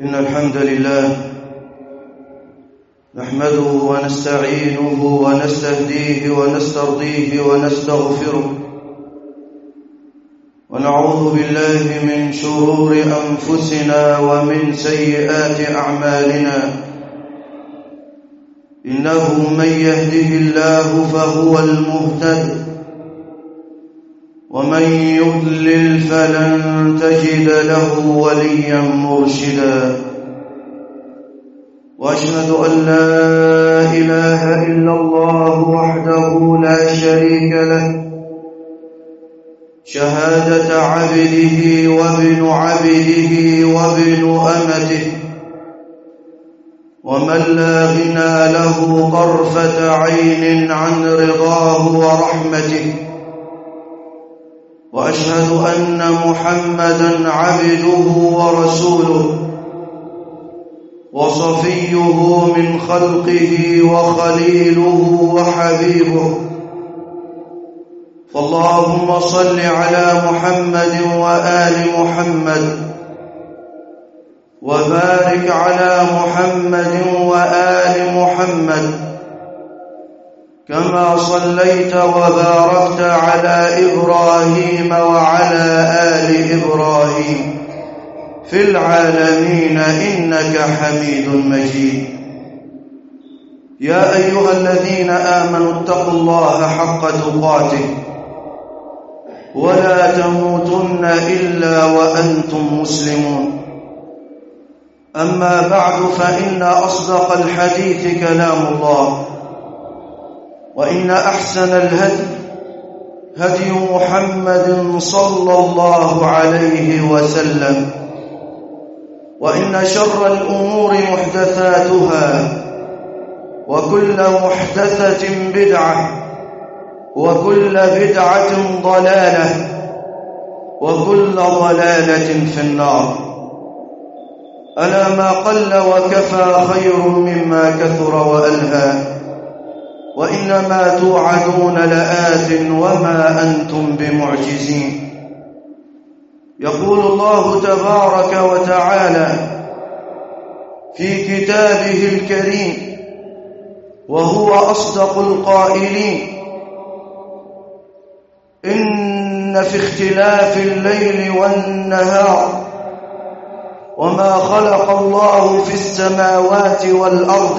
إن الحمد لله نحمده ونستعينه ونستهديه ونسترضيه ونستغفره ونعوذ بالله من شرور أنفسنا ومن سيئات أعمالنا إنه من يهده الله فهو المهتد ومن يضلل فلن تجد له وليا مرشدا وأشهد أن لا إله إلا الله وحده لا شريك له شهادة عبده وابن عبده وابن أمته ومن لا غنى له طرفة عين عن رضاه ورحمته وأشهد أن محمدًا عبده ورسوله وصفيه من خلقه وخليله وحبيبه فاللهم صل على محمد وآل محمد وبارك على محمد وآل محمد كما صليت وباركت على إبراهيم وعلى آل إبراهيم في العالمين إنك حميد مجيد يا أيها الذين آمنوا اتقوا الله حق تقاته ولا تموتن إلا وأنتم مسلمون أما بعد فإن أصدق الحديث كلام الله وإن أحسن الهدي هدي محمد صلى الله عليه وسلم وإن شر الأمور محدثاتها وكل محدثة بدعة وكل بدعة ضلالة وكل ضلالة في النار ألا ما قل وكفى خير مما كثر وألهى وإنما توعدون لآت وما أنتم بمعجزين يقول الله تبارك وتعالى في كتابه الكريم وهو أصدق القائلين إن في اختلاف الليل والنهار وما خلق الله في السماوات والأرض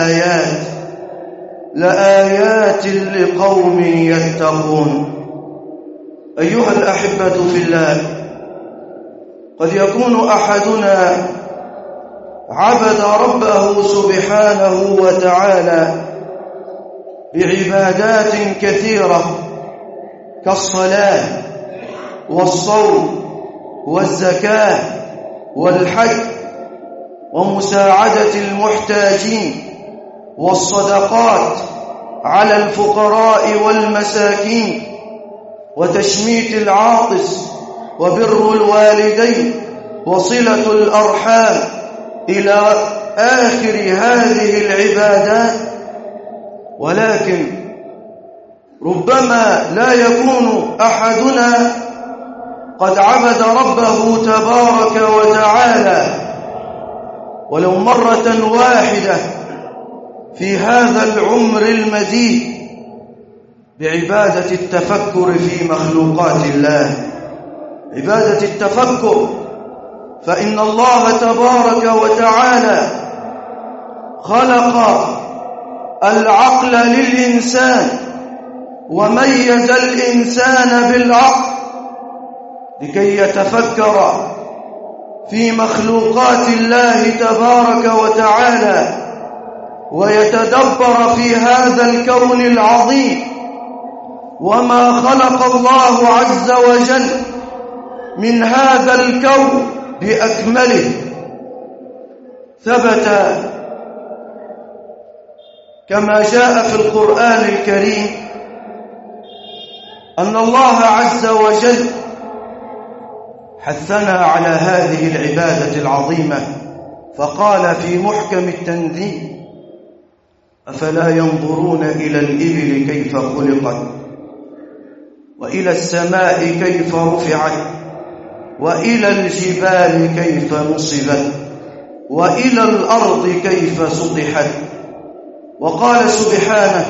لآيات لقوم يتقون أيها الأحبة في الله قد يكون أحدنا عبد ربه سبحانه وتعالى بعبادات كثيرة كالصلاة والصوم والزكاة والحج ومساعدة المحتاجين والصدقات على الفقراء والمساكين وتشميت العاطس وبر الوالدين وصلة الأرحام إلى آخر هذه العبادات ولكن ربما لا يكون أحدنا قد عبد ربه تبارك وتعالى ولو مرة واحدة في هذا العمر المديد بعبادة التفكر في مخلوقات الله عبادة التفكر فإن الله تبارك وتعالى خلق العقل للإنسان وميز الإنسان بالعقل لكي يتفكر في مخلوقات الله تبارك وتعالى ويتدبر في هذا الكون العظيم وما خلق الله عز وجل من هذا الكون بأكمله ثبت كما جاء في القرآن الكريم أن الله عز وجل حثنا على هذه العبادة العظيمة فقال في محكم التنزيل أفلا ينظرون إلى الإبل كيف خلقت وإلى السماء كيف رفعت وإلى الجبال كيف نصبت وإلى الأرض كيف سطحت. وقال سبحانه: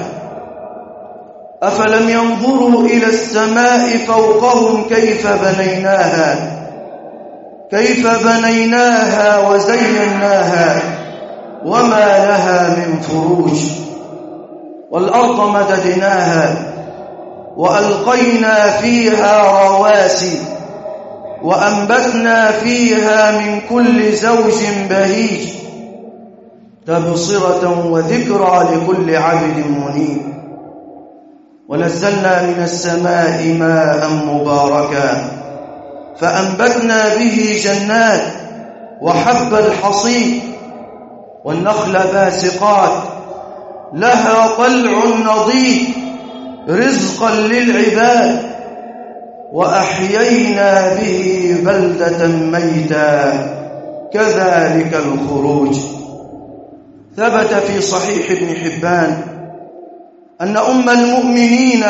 أفلم ينظروا إلى السماء فوقهم كيف بنيناها وزيناها وما لها من فروج. والأرض مددناها وألقينا فيها رواسي وأنبتنا فيها من كل زوج بهيج تبصرة وذكرى لكل عبد منيب. ونزلنا من السماء ماء مباركا فأنبتنا به جنات وحب الحصيد والنخل باسقات لها طلع نضيد رزقا للعباد وأحيينا به بلدة ميتا كذلك الخروج. ثبت في صحيح ابن حبان أن أم المؤمنين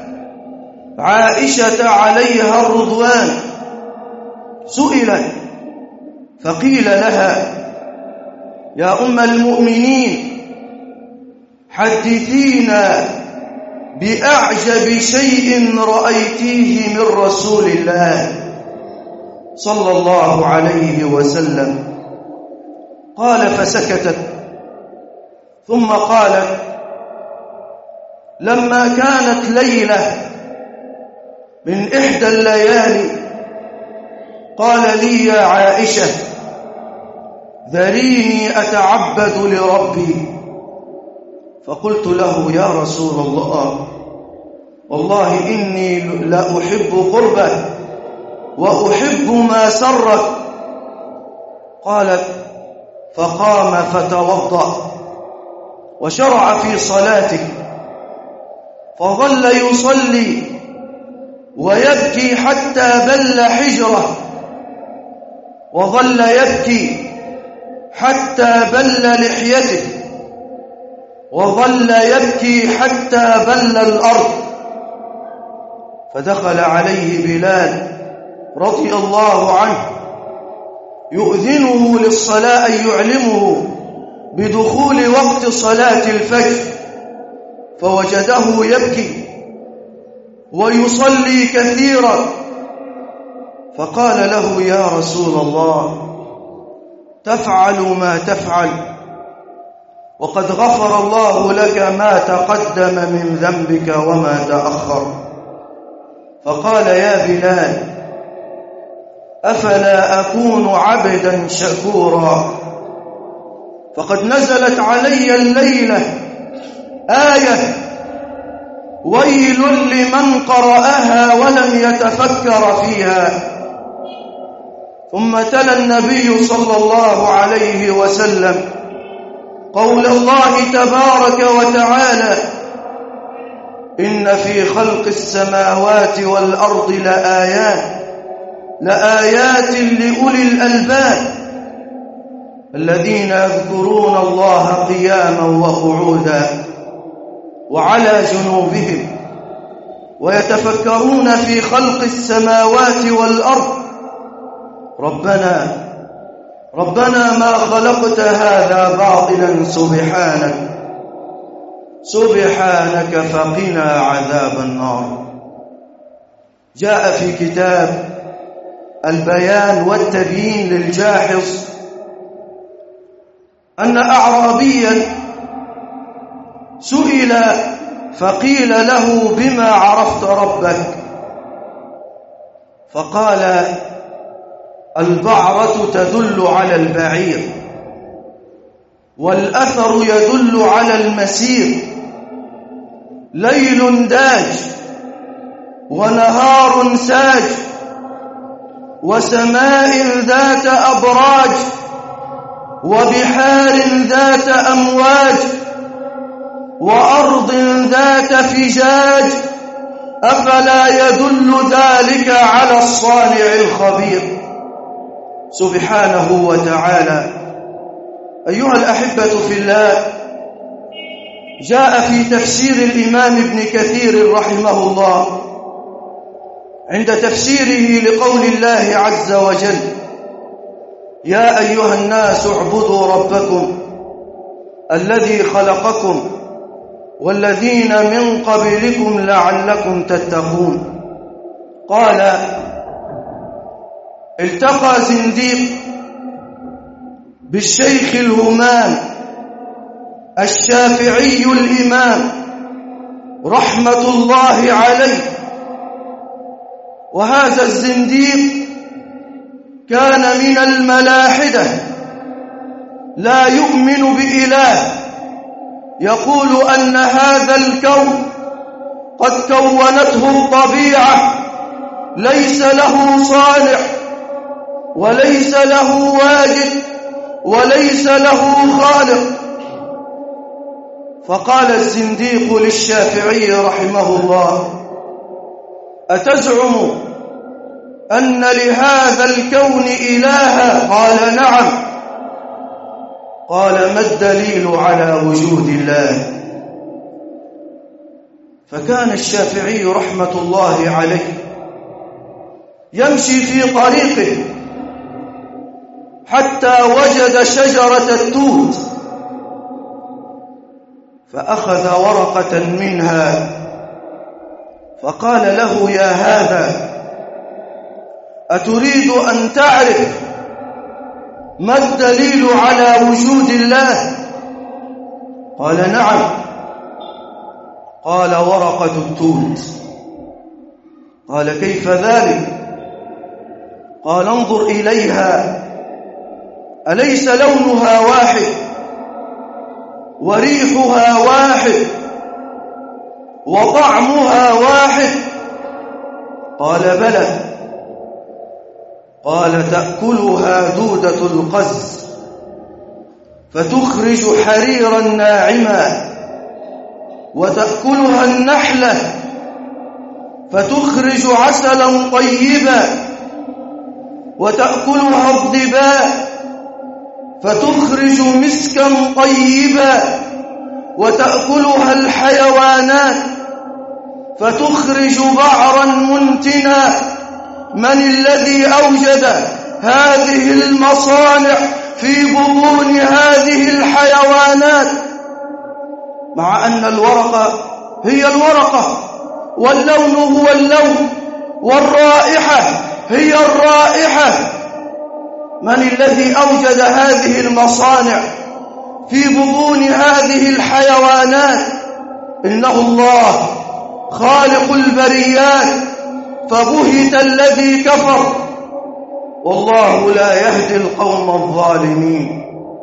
عائشة عليها الرضوان سئلت فقيل لها: يا أم المؤمنين حدثينا بأعجب شيء رأيتيه من رسول الله صلى الله عليه وسلم. قال فسكتت ثم قالت: لما كانت ليلة من إحدى الليالي قال لي: يا عائشة ذريني أتعبد لربي. فقلت له: يا رسول الله والله إني لأحب قربه وأحب ما سرك. قالت: فقام فتوضأ وشرع في صلاته فظل يصلي ويبكي حتى بل حجره وظل يبكي حتى بل لحيته وظل يبكي حتى بل الأرض. فدخل عليه بلال رضي الله عنه يؤذنه للصلاة أي يعلمه بدخول وقت صلاة الفجر، فوجده يبكي ويصلي كثيرا فقال له: يا رسول الله تفعل ما تفعل وقد غفر الله لك ما تقدم من ذنبك وما تأخر. فقال: يا بلال أفلا أكون عبدا شكورا؟ فقد نزلت علي الليلة آية ويل لمن قرأها ولم يتفكر فيها. ثم تلا النبي صلى الله عليه وسلم قول الله تبارك وتعالى: إن في خلق السماوات والأرض لآيات لأولي الألباب الذين يذكرون الله قياما وقعودا وعلى جنوبهم ويتفكرون في خلق السماوات والأرض ربنا ما خلقت هذا باطلا سبحانك فقنا عذاب النار. جاء في كتاب البيان والتبيين للجاحظ أن أعرابيا سئل فقيل له: بما عرفت ربك؟ فقال: البعرة تدل على البعير والأثر يدل على المسير، ليل داج ونهار ساج وسماء ذات أبراج وبحار ذات أمواج وأرض ذات فجاج، أفلا يدل ذلك على الصانع الخبير سبحانه وتعالى. أيها الأحبة في الله، جاء في تفسير الإمام ابن كثير رحمه الله عند تفسيره لقول الله عز وجل: يا أيها الناس اعبدوا ربكم الذي خلقكم والذين من قبلكم لعلكم تتقون. قال: التقى زنديق بالشيخ الهمام الشافعي الإمام رحمة الله عليه، وهذا الزنديق كان من الملاحدة لا يؤمن بإله، يقول أن هذا الكون قد كونته الطبيعة، ليس له صانع وليس له واجد وليس له خالق. فقال الزنديق للشافعي رحمه الله: أتزعم أن لهذا الكون إلها؟ قال: نعم. قال: ما الدليل على وجود الله؟ فكان الشافعي رحمة الله عليه يمشي في طريقه حتى وجد شجرة التوت، فأخذ ورقة منها فقال له: يا هذا، أتريد أن تعرف ما الدليل على وجود الله؟ قال: نعم. قال: ورقة التوت. قال: كيف ذلك؟ قال: انظر إليها، أليس لونها واحد وريحها واحد وطعمها واحد؟ قال: بلى. قال: تأكلها دودة القز فتخرج حريرا ناعما، وتأكلها النحلة فتخرج عسلا طيبا، وتأكلها الظباء فتخرج مسكا طيبا، وتأكلها الحيوانات فتخرج بعرا منتنا. من الذي أوجد هذه المصانع في بطون هذه الحيوانات؟ مع أن الورقة هي الورقة، واللون هو اللون، والرائحة هي الرائحة. من الذي أوجد هذه المصانع في بطون هذه الحيوانات؟ إنه الله خالق البريات، فبهت الذي كفر، والله لا يهدي القوم الظالمين.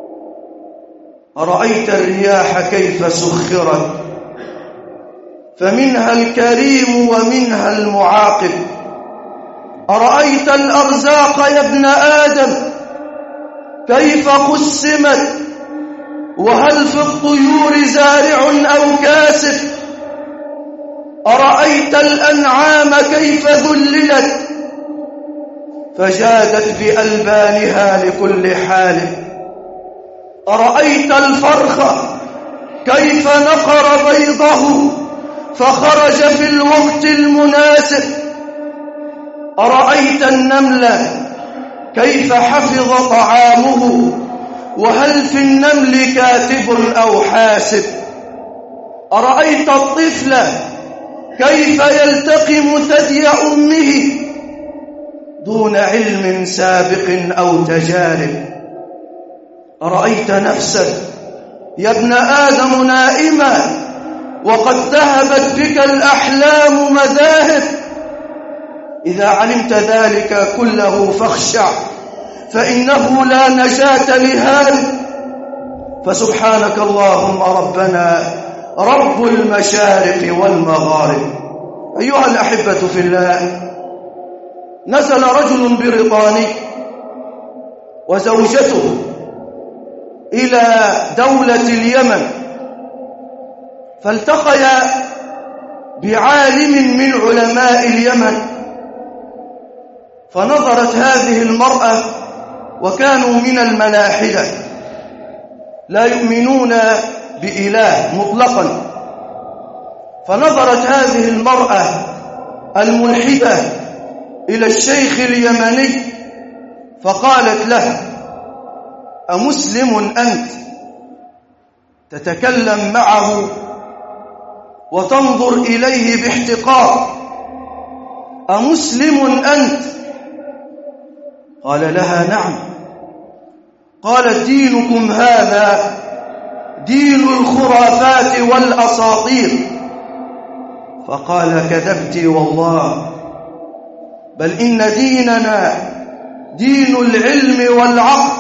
أرأيت الرياح كيف سخرت، فمنها الكريم ومنها المعاقب. أرأيت الأرزاق يا ابن آدم كيف قسمت، وهل في الطيور زارع أو كاسب؟ أرأيت الأنعام كيف ذللت، فجادت بألبانها لكل حال. أرأيت الفرخ كيف نقر بيضه فخرج في الوقت المناسب. أرأيت النمل كيف حفظ طعامه، وهل في النمل كاتب أو حاسب؟ أرأيت الطفل كيف يلتقم ثدي أمه دون علم سابق أو تجارب؟ أرأيت نفسك يا ابن آدم نائما وقد ذهبت بك الأحلام مذاهب؟ إذا علمت ذلك كله فاخشع، فإنه لا نجاة لهذا. فسبحانك اللهم ربنا رب المشارق والمغارب. أيها الأحبة في الله، نزل رجل بريطاني وزوجته إلى دولة اليمن، فالتقيا بعالم من علماء اليمن، فنظرت هذه المرأة، وكانوا من الملاحدة لا يؤمنون بإله مطلقا، فنظرت هذه المرأة الملحدة إلى الشيخ اليمني فقالت له: أمسلم أنت تتكلم معه وتنظر إليه باحتقار؟ أمسلم أنت؟ قال لها نعم. قالت دينكم هذا دين الخرافات والأساطير. فقال كذبت والله، بل إن ديننا دين العلم والعقل.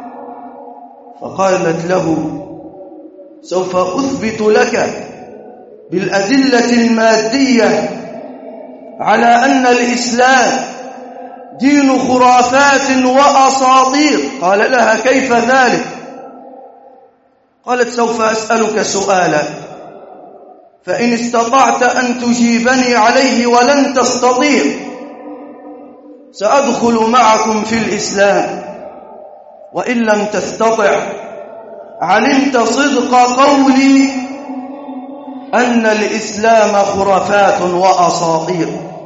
فقالت له سوف أثبت لك بالأدلة المادية على أن الإسلام دين خرافات وأساطير. قال لها كيف ذلك؟ قالت سوف أسألك سؤالا، فإن استطعت أن تجيبني عليه ولن تستطيع سأدخل معكم في الإسلام، وإن لم تستطع علمت صدق قولي أن الإسلام خرافات وأساطير.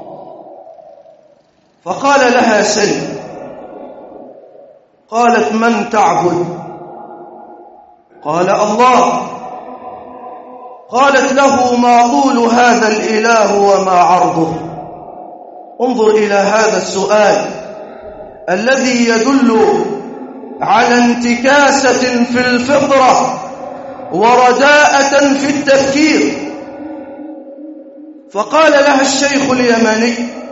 فقال لها سل. قالت من تعبد؟ قال الله. قالت له ما طول هذا الإله وما عرضه؟ انظر إلى هذا السؤال الذي يدل على انتكاسة في الفطرة ورداءة في التفكير. فقال لها الشيخ اليمني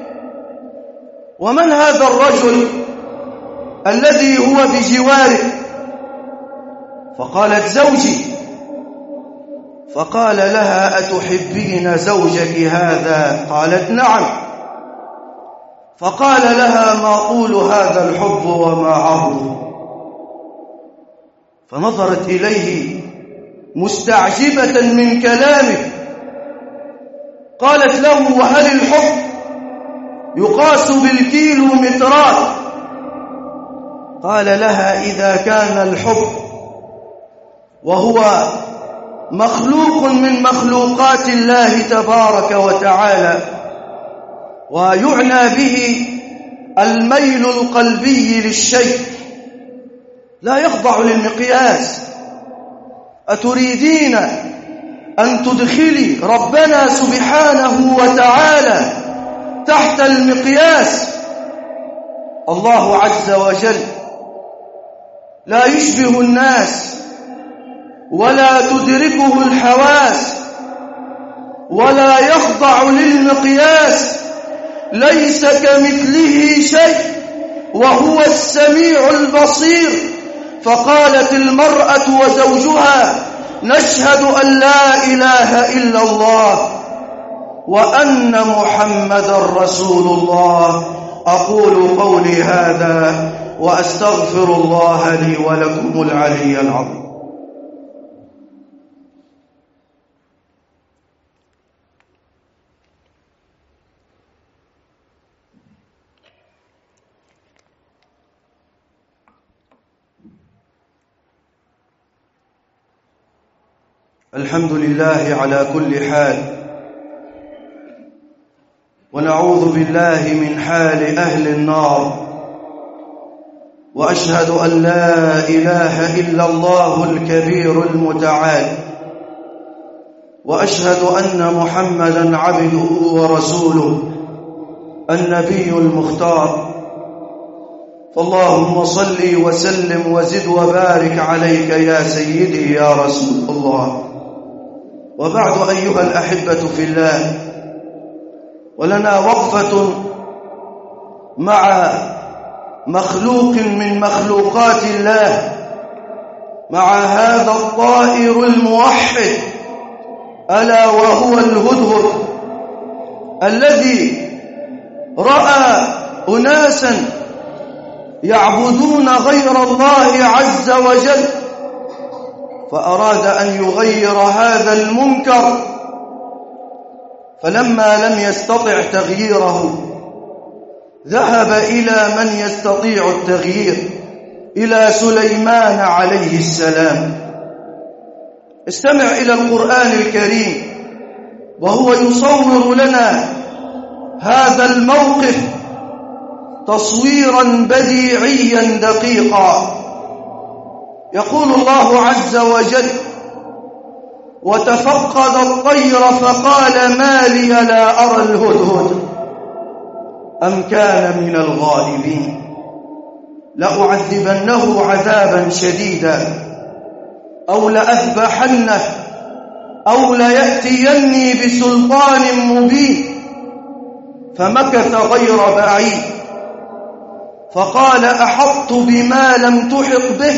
ومن هذا الرجل الذي هو بجوارك؟ فقالت زوجي. فقال لها أتحبين زوجك هذا؟ قالت نعم. فقال لها ما طول هذا الحب وما عرضه؟ فنظرت إليه مستعجبة من كلامه. قالت له وهل الحب يقاس بالكيلومترات؟ قال لها إذا كان الحب وهو مخلوق من مخلوقات الله تبارك وتعالى ويعنى به الميل القلبي للشيء لا يخضع للمقياس، أتريدين أن تدخلي ربنا سبحانه وتعالى تحت المقياس؟ الله عز وجل لا يشبه الناس ولا تدركه الحواس ولا يخضع للمقياس، ليس كمثله شيء وهو السميع البصير. فقالت المرأة وزوجها نشهد أن لا إله إلا الله وأن محمدا رسول الله. أقول قولي هذا وأستغفر الله لي ولكم العلي العظيم. الحمد لله على كل حال، ونعوذ بالله من حال أهل النار، وأشهد أن لا إله إلا الله الكبير المتعال، وأشهد أن محمدًا عبده ورسوله النبي المختار. فاللهم صل وسلم وزد وبارك عليك يا سيدي يا رسول الله. وبعد أيها الأحبة في الله، ولنا وقفة مع مخلوق من مخلوقات الله، مع هذا الطائر الموحد ألا وهو الهدهد الذي رأى أناسا يعبدون غير الله عز وجل، فأراد أن يغير هذا المنكر، فلما لم يستطع تغييره ذهب إلى من يستطيع التغيير، إلى سليمان عليه السلام. استمع إلى القرآن الكريم وهو يصور لنا هذا الموقف تصويرا بديعيا دقيقا. يقول الله عز وجل: وتفقد الطير فقال ما لي لا أرى الهدهد أم كان من الغائبين لأعذبنه عذابا شديدا أو لأذبحنه أو ليأتيني بسلطان مبين. فمكث غير بعيد فقال: أحطت بما لم تحط به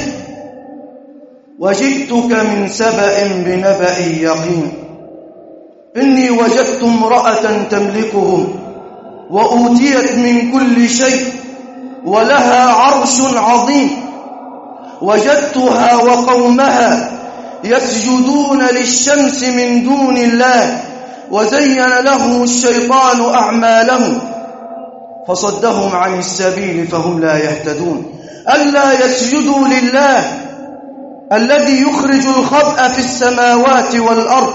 وجئتك من سبأ بنبأ يقين. إني وجدت امرأة تملكهم وأوتيت من كل شيء ولها عرش عظيم وجدتها وقومها يسجدون للشمس من دون الله وزين لهم الشيطان أعمالهم فصدهم عن السبيل فهم لا يهتدون. ألا يسجدوا لله الذي يخرج الخبأ في السماوات والأرض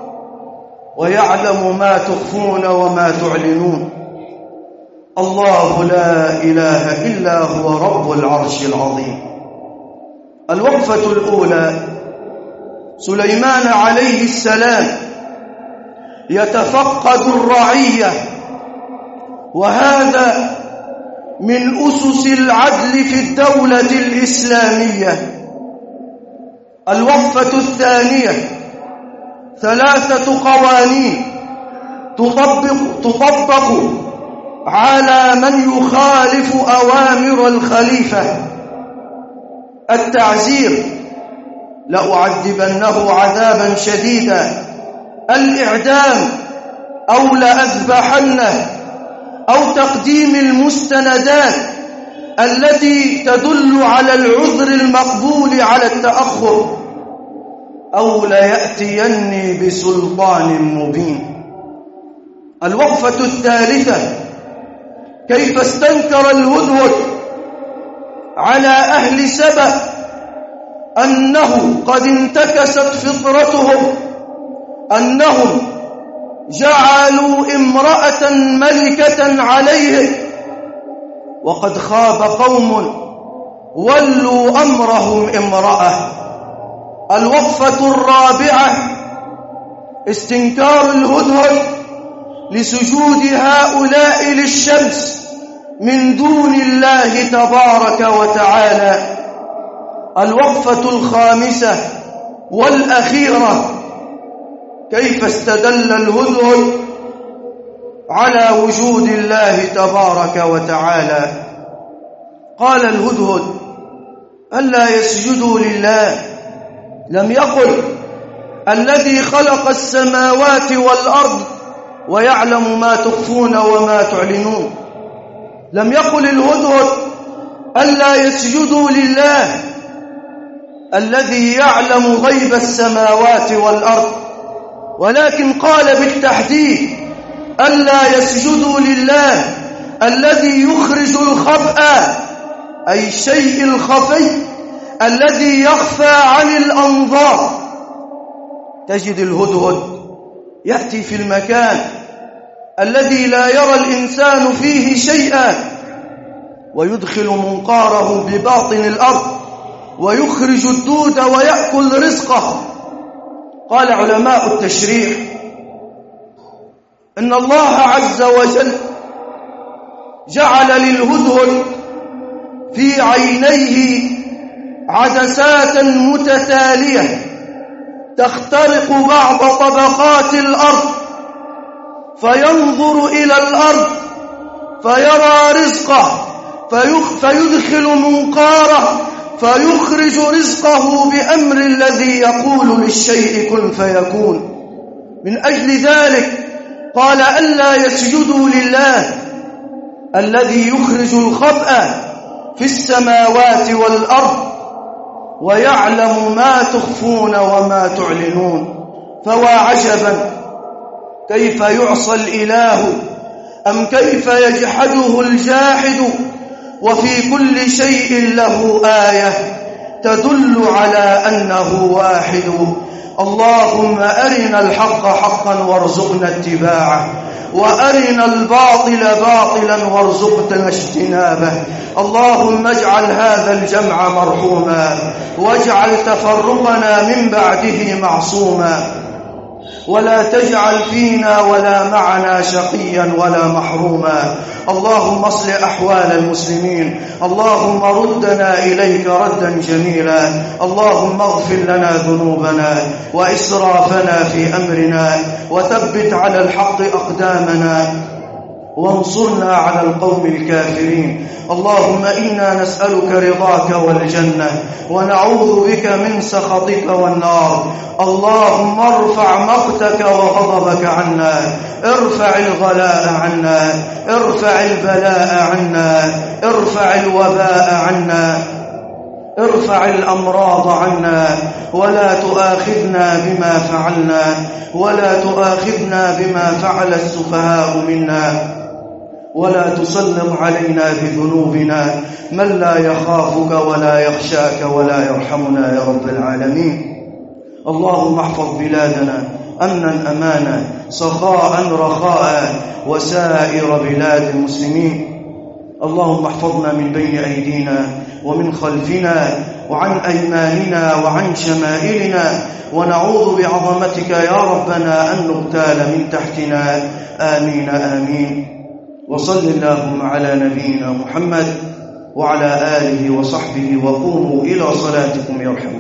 ويعلم ما تخفون وما تعلنون. الله لا إله إلا هو رب العرش العظيم. الوقفة الأولى: سليمان عليه السلام يتفقد الرعية، وهذا من أسس العدل في الدولة الإسلامية. الوقفة الثانية: 3 قوانين تطبق على من يخالف أوامر الخليفة. التعزير: لأعذبنه عذابا شديدا. الإعدام أو لأذبحنه، أو تقديم المستندات التي تدل على العذر المقبول على التأخر، أو ليأتيني بسلطان مبين. الوقفة الثالثة: كيف استنكر الهدهد على أهل سبأ أنه قد انتكست فطرتهم، أنهم جعلوا امرأة ملكة عليه، وقد خاب قوم ولوا أمرهم امرأة. الوقفة الرابعة: استنكار الهدهد لسجود هؤلاء للشمس من دون الله تبارك وتعالى. الوقفة الخامسة والأخيرة: كيف استدل الهدهد على وجود الله تبارك وتعالى. قال الهدهد: ألا يسجدوا لله. لم يقل الذي خلق السماوات والأرض ويعلم ما تخفون وما تعلنون. لم يقل الهدهد ألا يسجدوا لله الذي يعلم غيب السماوات والأرض، ولكن قال بالتحديد: ألا يسجدوا لله الذي يخرج الخبأ، أي الشيء الخفي الذي يخفى عن الأنظار. تجد الهدهد يأتي في المكان الذي لا يرى الإنسان فيه شيئا ويدخل منقاره بباطن الأرض ويخرج الدود ويأكل رزقه. قال علماء التشريع إن الله عز وجل جعل للهدهد في عينيه عدسات متتالية تخترق بعض طبقات الأرض، فينظر إلى الأرض فيرى رزقه فيدخل منقاره فيخرج رزقه بأمر الذي يقول للشيء كن فيكون. من أجل ذلك قال: ألا يسجدوا لله الذي يخرج الخبأ في السماوات والأرض ويعلم ما تخفون وما تعلنون. فوا عجبا كيف يعصى الإله أم كيف يجحده الجاحد، وفي كل شيء له آية تدل على أنه واحد. اللهم أرنا الحق حقا وارزقنا اتباعه، وأرنا الباطل باطلا وارزقنا اجتنابه. اللهم اجعل هذا الجمع مرحوما، واجعل تفرقنا من بعده معصوما، ولا تجعل فينا ولا معنا شقيا ولا محروما. اللهم اصلح أحوال المسلمين، اللهم ردنا إليك ردا جميلا. اللهم اغفر لنا ذنوبنا وإسرافنا في أمرنا، وثبت على الحق أقدامنا، وانصرنا على القوم الكافرين. اللهم إنا نسألك رضاك والجنة، ونعوذ بك من سخطك والنار. اللهم ارفع مقتك وغضبك عنا، ارفع الغلاء عنا، ارفع البلاء عنا، ارفع الوباء عنا، ارفع الأمراض عنا، ولا تؤاخذنا بما فعلنا، ولا تؤاخذنا بما فعل السفهاء منا، ولا تسلط علينا بذنوبنا من لا يخافك ولا يخشاك ولا يرحمنا يا رب العالمين. اللهم احفظ بلادنا أمنا أمانا، سخاء رخاء، وسائر بلاد المسلمين. اللهم احفظنا من بين أيدينا ومن خلفنا وعن أيماننا وعن شمائلنا، ونعوذ بعظمتك يا ربنا أن نغتال من تحتنا. آمين آمين. وصل اللهم على نبينا محمد وعلى آله وصحبه، وقوموا إلى صلاتكم يرحمكم.